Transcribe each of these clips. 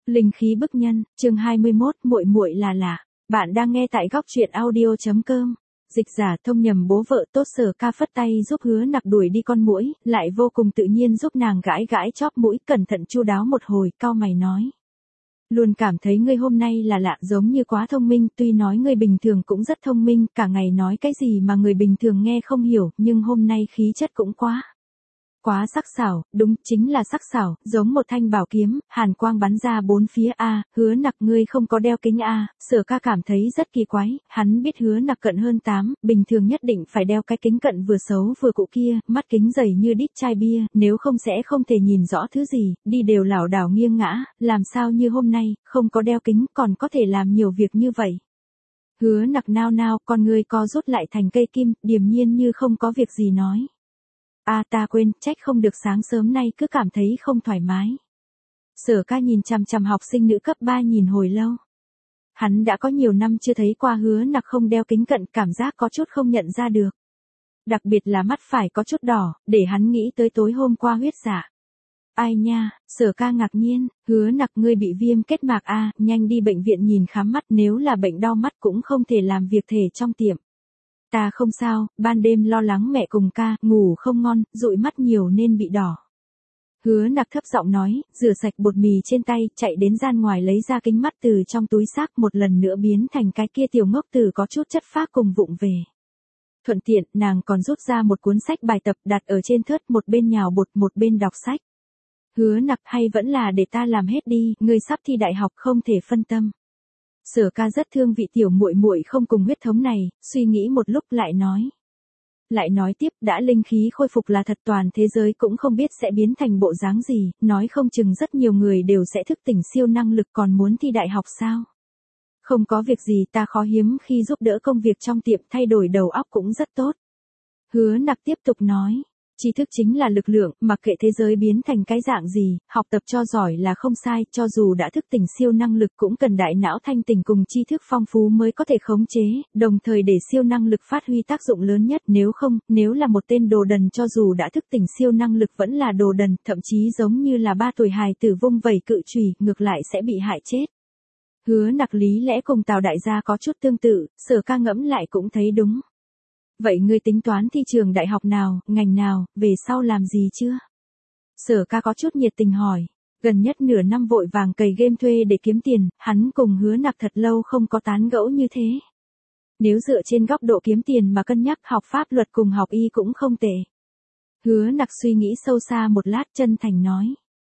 Linh khí bức nhân, chương 21, muội muội là lạ. Bạn đang nghe tại góc truyện audio.com. Dịch giả thông nhầm bố vợ Tốt Sở Ca phất tay giúp Hứa Nặc đuổi đi con muỗi, lại vô cùng tự nhiên giúp nàng gãi gãi chóp mũi, cẩn thận chu đáo một hồi, cau mày nói. Luôn cảm thấy ngươi hôm nay là lạ, giống như quá thông minh, tuy nói ngươi bình thường cũng rất thông minh, cả ngày nói cái gì mà người bình thường nghe không hiểu, nhưng hôm nay khí chất cũng quá sắc sảo, đúng, chính là sắc sảo, giống một thanh bảo kiếm, hàn quang bắn ra bốn phía. Hứa Nặc, ngươi không có đeo kính Sở Ca cảm thấy rất kỳ quái, hắn biết Hứa Nặc cận hơn 8, bình thường nhất định phải đeo cái kính cận vừa xấu vừa cụ kia, mắt kính dày như đít chai bia, nếu không sẽ không thể nhìn rõ thứ gì, đi đều lảo đảo nghiêng ngã, làm sao như hôm nay, không có đeo kính còn có thể làm nhiều việc như vậy. Hứa Nặc nao nao, con ngươi co rút lại thành cây kim, điềm nhiên như không có việc gì nói. Ta quên, trách không được sáng sớm nay cứ cảm thấy không thoải mái. Sở Ca nhìn chằm chằm học sinh nữ cấp 3 nhìn hồi lâu. Hắn đã có nhiều năm chưa thấy qua Hứa Nặc không đeo kính cận, cảm giác có chút không nhận ra được. Đặc biệt là mắt phải có chút đỏ, để hắn nghĩ tới tối hôm qua huyết dạ. Ai nha, Sở Ca ngạc nhiên, Hứa Nặc, ngươi bị viêm kết mạc nhanh đi bệnh viện nhìn khám mắt, nếu là bệnh đau mắt cũng không thể làm việc thể trong tiệm. Ta không sao, ban đêm lo lắng mẹ cùng ca, ngủ không ngon, dụi mắt nhiều nên bị đỏ. Hứa Nặc thấp giọng nói, rửa sạch bột mì trên tay, chạy đến gian ngoài lấy ra kính mắt từ trong túi xách, một lần nữa biến thành cái kia tiểu ngốc tử có chút chất phác cùng vụng về. Thuận tiện, nàng còn rút ra một cuốn sách bài tập đặt ở trên thớt, một bên nhào bột một bên đọc sách. Hứa Nặc, hay vẫn là để ta làm hết đi, ngươi sắp thi đại học không thể phân tâm. Sở Ca rất thương vị tiểu muội muội không cùng huyết thống này, suy nghĩ một lúc lại nói tiếp, đã linh khí khôi phục là thật, toàn thế giới cũng không biết sẽ biến thành bộ dáng gì, nói không chừng rất nhiều người đều sẽ thức tỉnh siêu năng lực, còn muốn thi đại học sao? Không có việc gì, ta khó hiếm khi giúp đỡ công việc trong tiệm, thay đổi đầu óc cũng rất tốt. Hứa Nặc tiếp tục nói. Tri thức chính là lực lượng, mặc kệ thế giới biến thành cái dạng gì, học tập cho giỏi là không sai, cho dù đã thức tỉnh siêu năng lực cũng cần đại não thanh tỉnh cùng tri thức phong phú mới có thể khống chế, đồng thời để siêu năng lực phát huy tác dụng lớn nhất, nếu không, nếu là một tên đồ đần cho dù đã thức tỉnh siêu năng lực vẫn là đồ đần, thậm chí giống như là 3 tuổi hài tử vung vẩy cự chùy, ngược lại sẽ bị hại chết. Hứa Nặc lý lẽ cùng Tào đại gia có chút tương tự, Sở Ca ngẫm lại cũng thấy đúng. Vậy ngươi tính toán thi trường đại học nào, ngành nào, về sau làm gì chưa? Sở Ca có chút nhiệt tình hỏi. Gần nhất nửa năm vội vàng cày game thuê để kiếm tiền, hắn cùng Hứa Nặc thật lâu không có tán gẫu như thế. Nếu dựa trên góc độ kiếm tiền mà cân nhắc, học pháp luật cùng học y cũng không tệ. Hứa Nặc suy nghĩ sâu xa một lát, chân thành nói.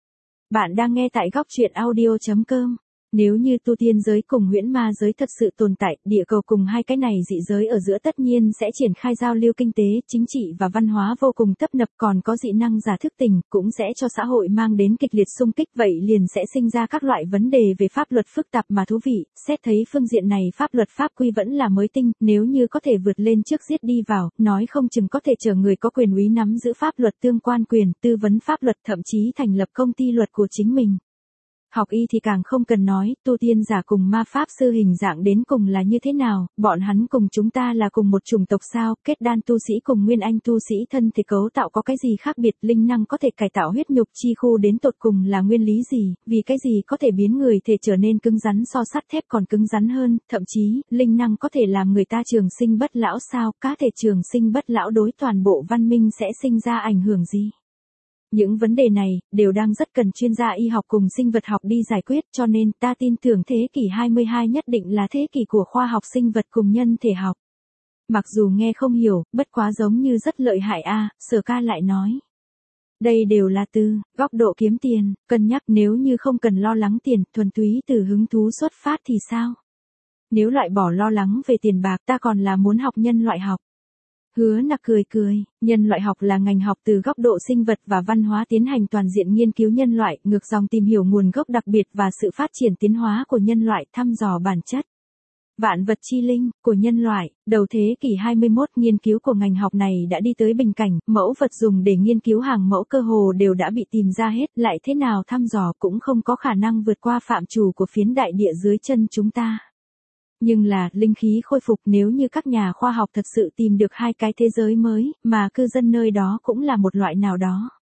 Bạn đang nghe tại góc truyện audio.com. Nếu như tu tiên giới cùng huyễn ma giới thật sự tồn tại, địa cầu cùng hai cái này dị giới ở giữa tất nhiên sẽ triển khai giao lưu kinh tế, chính trị và văn hóa vô cùng tấp nập, còn có dị năng giả thức tỉnh, cũng sẽ cho xã hội mang đến kịch liệt xung kích, vậy liền sẽ sinh ra các loại vấn đề về pháp luật phức tạp mà thú vị, xét thấy phương diện này pháp luật pháp quy vẫn là mới tinh, nếu như có thể vượt lên trước giết đi vào, nói không chừng có thể chờ người có quyền úy nắm giữ pháp luật tương quan quyền, tư vấn pháp luật, thậm chí thành lập công ty luật của chính mình. Học y thì càng không cần nói, tu tiên giả cùng ma pháp sư hình dạng đến cùng là như thế nào, bọn hắn cùng chúng ta là cùng một chủng tộc sao, kết đan tu sĩ cùng nguyên anh tu sĩ thân thể cấu tạo có cái gì khác biệt, linh năng có thể cải tạo huyết nhục chi khu đến tột cùng là nguyên lý gì, vì cái gì có thể biến người thể trở nên cứng rắn so sắt thép còn cứng rắn hơn, thậm chí, linh năng có thể làm người ta trường sinh bất lão sao, cá thể trường sinh bất lão đối toàn bộ văn minh sẽ sinh ra ảnh hưởng gì? Những vấn đề này, đều đang rất cần chuyên gia y học cùng sinh vật học đi giải quyết, cho nên ta tin tưởng thế kỷ 22 nhất định là thế kỷ của khoa học sinh vật cùng nhân thể học. Mặc dù nghe không hiểu, bất quá giống như rất lợi hại Sở Ca lại nói. Đây đều là từ góc độ kiếm tiền, cân nhắc, nếu như không cần lo lắng tiền, thuần túy từ hứng thú xuất phát thì sao? Nếu loại bỏ lo lắng về tiền bạc, ta còn là muốn học nhân loại học. Hứa Nặc cười, nhân loại học là ngành học từ góc độ sinh vật và văn hóa tiến hành toàn diện nghiên cứu nhân loại, ngược dòng tìm hiểu nguồn gốc đặc biệt và sự phát triển tiến hóa của nhân loại, thăm dò bản chất vạn vật chi linh của nhân loại. Đầu thế kỷ 21, nghiên cứu của ngành học này đã đi tới bình cảnh, mẫu vật dùng để nghiên cứu hàng mẫu cơ hồ đều đã bị tìm ra hết, lại thế nào thăm dò cũng không có khả năng vượt qua phạm trù của phiến đại địa dưới chân chúng ta. Nhưng là, linh khí khôi phục, nếu như các nhà khoa học thật sự tìm được hai cái thế giới mới, mà cư dân nơi đó cũng là một loại nào đó.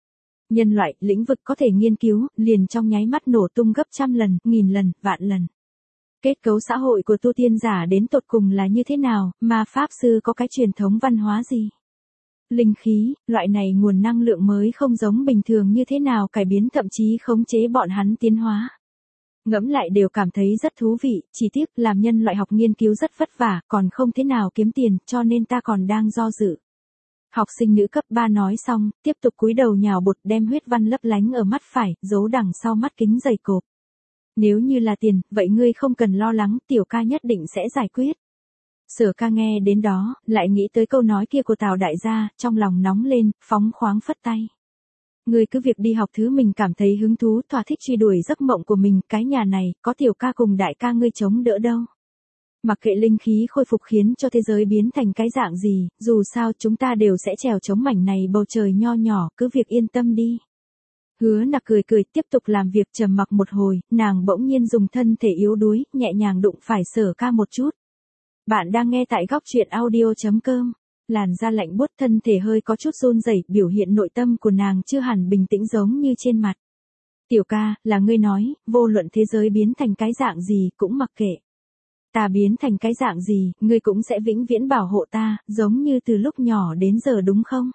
Nhân loại, lĩnh vực có thể nghiên cứu, liền trong nháy mắt nổ tung gấp trăm lần, nghìn lần, vạn lần. Kết cấu xã hội của tu tiên giả đến tột cùng là như thế nào, mà Pháp Sư có cái truyền thống văn hóa gì? Linh khí, loại này nguồn năng lượng mới không giống bình thường như thế nào cải biến thậm chí khống chế bọn hắn tiến hóa. Ngẫm lại đều cảm thấy rất thú vị, chỉ tiếc làm nhân loại học nghiên cứu rất vất vả, còn không thế nào kiếm tiền, cho nên ta còn đang do dự. Học sinh nữ cấp 3 nói xong, tiếp tục cúi đầu nhào bột đem huyết văn lấp lánh ở mắt phải, giấu đằng sau mắt kính dày cộp. Nếu như là tiền, vậy ngươi không cần lo lắng, tiểu ca nhất định sẽ giải quyết. Sở ca nghe đến đó, lại nghĩ tới câu nói kia của Tào đại gia, trong lòng nóng lên, phóng khoáng phất tay. Ngươi cứ việc đi học thứ mình cảm thấy hứng thú, thỏa thích truy đuổi giấc mộng của mình, cái nhà này, có tiểu ca cùng đại ca ngươi chống đỡ đâu. Mặc kệ linh khí khôi phục khiến cho thế giới biến thành cái dạng gì, dù sao chúng ta đều sẽ trèo chống mảnh này bầu trời nho nhỏ, cứ việc yên tâm đi. Hứa Nặc cười cười tiếp tục làm việc trầm mặc một hồi, nàng bỗng nhiên dùng thân thể yếu đuối, nhẹ nhàng đụng phải Sở ca một chút. Bạn đang nghe tại góc truyện audio.com. Làn da lạnh buốt thân thể hơi có chút run rẩy, biểu hiện nội tâm của nàng chưa hẳn bình tĩnh giống như trên mặt. Tiểu ca, là ngươi nói, vô luận thế giới biến thành cái dạng gì cũng mặc kệ. Ta biến thành cái dạng gì, ngươi cũng sẽ vĩnh viễn bảo hộ ta, giống như từ lúc nhỏ đến giờ đúng không?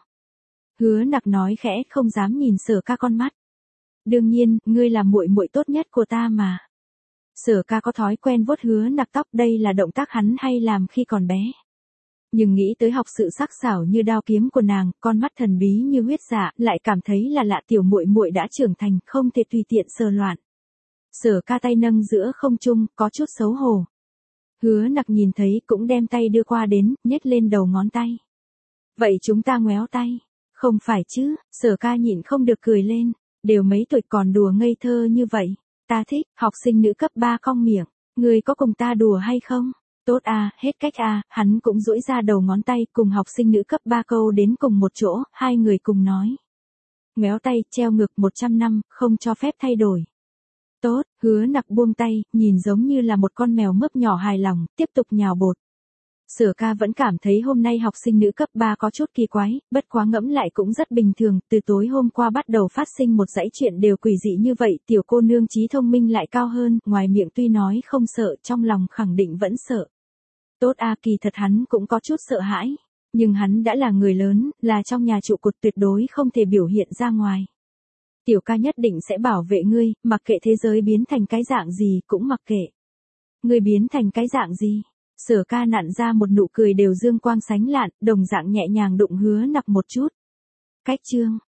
Hứa Nặc nói khẽ, không dám nhìn Sở ca con mắt. Đương nhiên, ngươi là muội muội tốt nhất của ta mà. Sở ca có thói quen vuốt Hứa Nặc tóc, đây là động tác hắn hay làm khi còn bé. Nhưng nghĩ tới học sự sắc sảo như đao kiếm của nàng, con mắt thần bí như huyết dạ, lại cảm thấy là lạ, tiểu muội muội đã trưởng thành, không thể tùy tiện sờ loạn. Sở ca tay nâng giữa không trung, có chút xấu hổ. Hứa Nặc nhìn thấy cũng đem tay đưa qua đến, nhét lên đầu ngón tay. Vậy chúng ta ngoéo tay. Không phải chứ, Sở ca nhịn không được cười lên, đều mấy tuổi còn đùa ngây thơ như vậy. Ta thích, học sinh nữ cấp 3 cong miệng, ngươi có cùng ta đùa hay không? Tốt à, hết cách à, hắn cũng duỗi ra đầu ngón tay cùng học sinh nữ cấp 3 câu đến cùng một chỗ, hai người cùng nói. Ngoéo tay, treo ngược 100 năm, không cho phép thay đổi. Tốt, Hứa Nặc buông tay, nhìn giống như là một con mèo mướp nhỏ hài lòng, tiếp tục nhào bột. Sở ca vẫn cảm thấy hôm nay học sinh nữ cấp 3 có chút kỳ quái, bất quá ngẫm lại cũng rất bình thường, từ tối hôm qua bắt đầu phát sinh một dãy chuyện đều quỷ dị như vậy, tiểu cô nương trí thông minh lại cao hơn, ngoài miệng tuy nói không sợ, trong lòng khẳng định vẫn sợ. Tốt à, kỳ thật hắn cũng có chút sợ hãi, nhưng hắn đã là người lớn, là trong nhà trụ cột tuyệt đối không thể biểu hiện ra ngoài. Tiểu ca nhất định sẽ bảo vệ ngươi, mặc kệ thế giới biến thành cái dạng gì cũng mặc kệ. Ngươi biến thành cái dạng gì? Sở ca nặn ra một nụ cười đều dương quang sánh lạn, đồng dạng nhẹ nhàng đụng Hứa Nặc một chút. Cách chương,